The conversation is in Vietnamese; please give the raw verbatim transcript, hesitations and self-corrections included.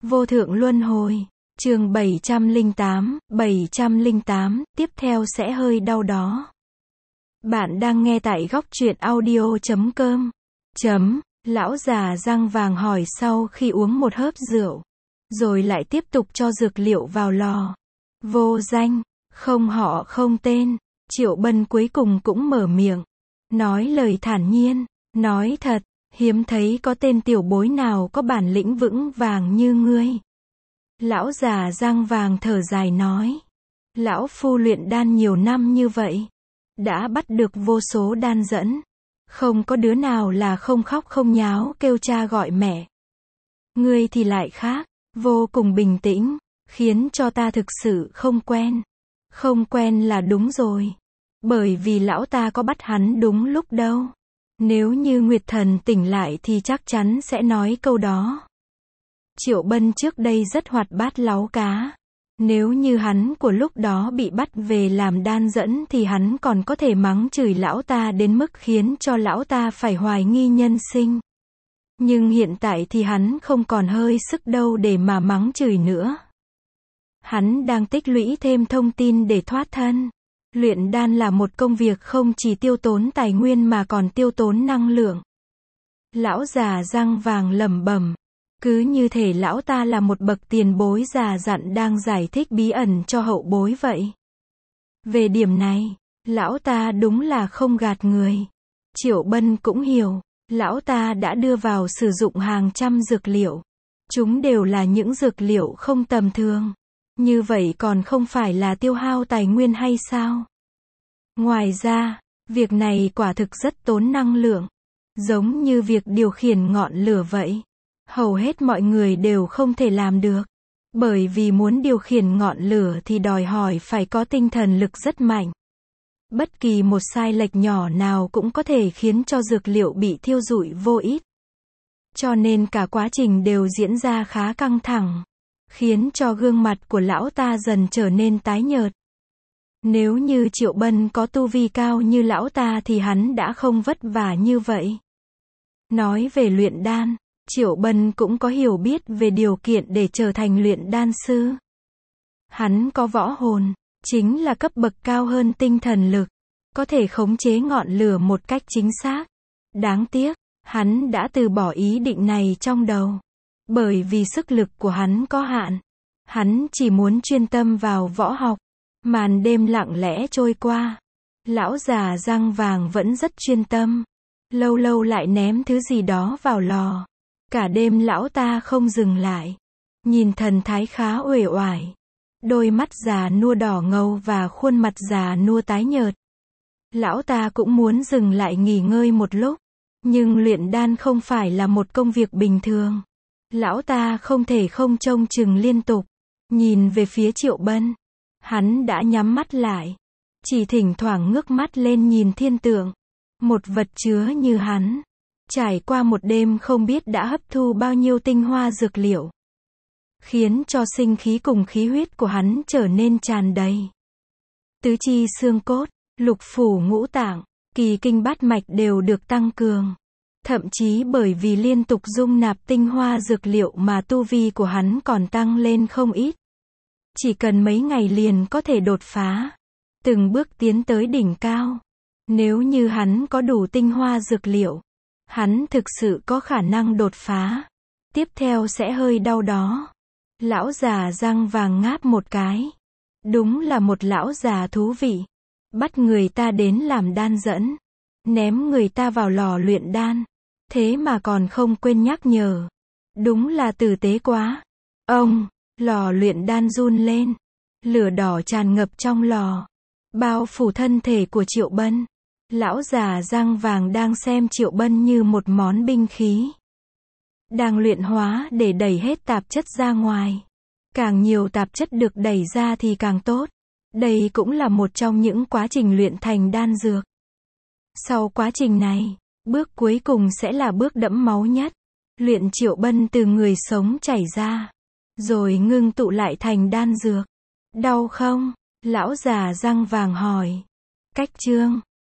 Vô thượng luân hồi. Chương bảy trăm lẻ tám, bảy trăm lẻ tám, tiếp theo sẽ hơi đau đó. Bạn đang nghe tại góc truyện audio chấm com. Chấm, lão già răng vàng hỏi sau khi uống một hớp rượu, rồi lại tiếp tục cho dược liệu vào lò. Vô danh, không họ không tên, Triệu Bân cuối cùng cũng mở miệng, nói lời thản nhiên, nói thật, hiếm thấy có tên tiểu bối nào có bản lĩnh vững vàng như ngươi. Lão già răng vàng thở dài nói, lão phu luyện đan nhiều năm như vậy, đã bắt được vô số đan dẫn, không có đứa nào là không khóc không nháo kêu cha gọi mẹ. Ngươi thì lại khác, vô cùng bình tĩnh, khiến cho ta thực sự không quen. Không quen là đúng rồi, bởi vì lão ta có bắt hắn đúng lúc đâu. Nếu như Nguyệt Thần tỉnh lại thì chắc chắn sẽ nói câu đó. Triệu Bân trước đây rất hoạt bát láu cá. Nếu như hắn của lúc đó bị bắt về làm đan dẫn thì hắn còn có thể mắng chửi lão ta đến mức khiến cho lão ta phải hoài nghi nhân sinh. Nhưng hiện tại thì hắn không còn hơi sức đâu để mà mắng chửi nữa. Hắn đang tích lũy thêm thông tin để thoát thân. Luyện đan là một công việc không chỉ tiêu tốn tài nguyên mà còn tiêu tốn năng lượng. Lão già răng vàng lẩm bẩm. Cứ như thể lão ta là một bậc tiền bối già dặn đang giải thích bí ẩn cho hậu bối vậy. Về điểm này, lão ta đúng là không gạt người. Triệu Bân cũng hiểu, lão ta đã đưa vào sử dụng hàng trăm dược liệu. Chúng đều là những dược liệu không tầm thường. Như vậy còn không phải là tiêu hao tài nguyên hay sao? Ngoài ra, việc này quả thực rất tốn năng lượng. Giống như việc điều khiển ngọn lửa vậy. Hầu hết mọi người đều không thể làm được. Bởi vì muốn điều khiển ngọn lửa thì đòi hỏi phải có tinh thần lực rất mạnh. Bất kỳ một sai lệch nhỏ nào cũng có thể khiến cho dược liệu bị thiêu rụi vô ích. Cho nên cả quá trình đều diễn ra khá căng thẳng, khiến cho gương mặt của lão ta dần trở nên tái nhợt. Nếu như Triệu Bân có tu vi cao như lão ta thì hắn đã không vất vả như vậy. Nói về luyện đan, Triệu Bân cũng có hiểu biết về điều kiện để trở thành luyện đan sư. Hắn có võ hồn, chính là cấp bậc cao hơn tinh thần lực, có thể khống chế ngọn lửa một cách chính xác. Đáng tiếc, hắn đã từ bỏ ý định này trong đầu. Bởi vì sức lực của hắn có hạn. Hắn chỉ muốn chuyên tâm vào võ học. Màn đêm lặng lẽ trôi qua. Lão già răng vàng vẫn rất chuyên tâm. Lâu lâu lại ném thứ gì đó vào lò. Cả đêm lão ta không dừng lại. Nhìn thần thái khá uể oải. Đôi mắt già nua đỏ ngầu và khuôn mặt già nua tái nhợt. Lão ta cũng muốn dừng lại nghỉ ngơi một lúc. Nhưng luyện đan không phải là một công việc bình thường. Lão ta không thể không trông chừng liên tục. Nhìn về phía Triệu Bân. Hắn đã nhắm mắt lại. Chỉ thỉnh thoảng ngước mắt lên nhìn thiên tượng. Một vật chứa như hắn. Trải qua một đêm không biết đã hấp thu bao nhiêu tinh hoa dược liệu. Khiến cho sinh khí cùng khí huyết của hắn trở nên tràn đầy. Tứ chi xương cốt, lục phủ ngũ tạng, kỳ kinh bát mạch đều được tăng cường. Thậm chí bởi vì liên tục dung nạp tinh hoa dược liệu mà tu vi của hắn còn tăng lên không ít. Chỉ cần mấy ngày liền có thể đột phá. Từng bước tiến tới đỉnh cao. Nếu như hắn có đủ tinh hoa dược liệu, hắn thực sự có khả năng đột phá. Tiếp theo sẽ hơi đau đó. Lão già răng vàng ngáp một cái. Đúng là một lão già thú vị. Bắt người ta đến làm đan dẫn. Ném người ta vào lò luyện đan. Thế mà còn không quên nhắc nhở. Đúng là tử tế quá. Ông, lò luyện đan run lên. Lửa đỏ tràn ngập trong lò. Bao phủ thân thể của Triệu Bân. Lão già răng vàng đang xem Triệu Bân như một món binh khí. Đang luyện hóa để đẩy hết tạp chất ra ngoài. Càng nhiều tạp chất được đẩy ra thì càng tốt. Đây cũng là một trong những quá trình luyện thành đan dược. Sau quá trình này, bước cuối cùng sẽ là bước đẫm máu nhất. Luyện Triệu Bân từ người sống chảy ra. Rồi ngưng tụ lại thành đan dược. Đau không? Lão già răng vàng hỏi. Cách chương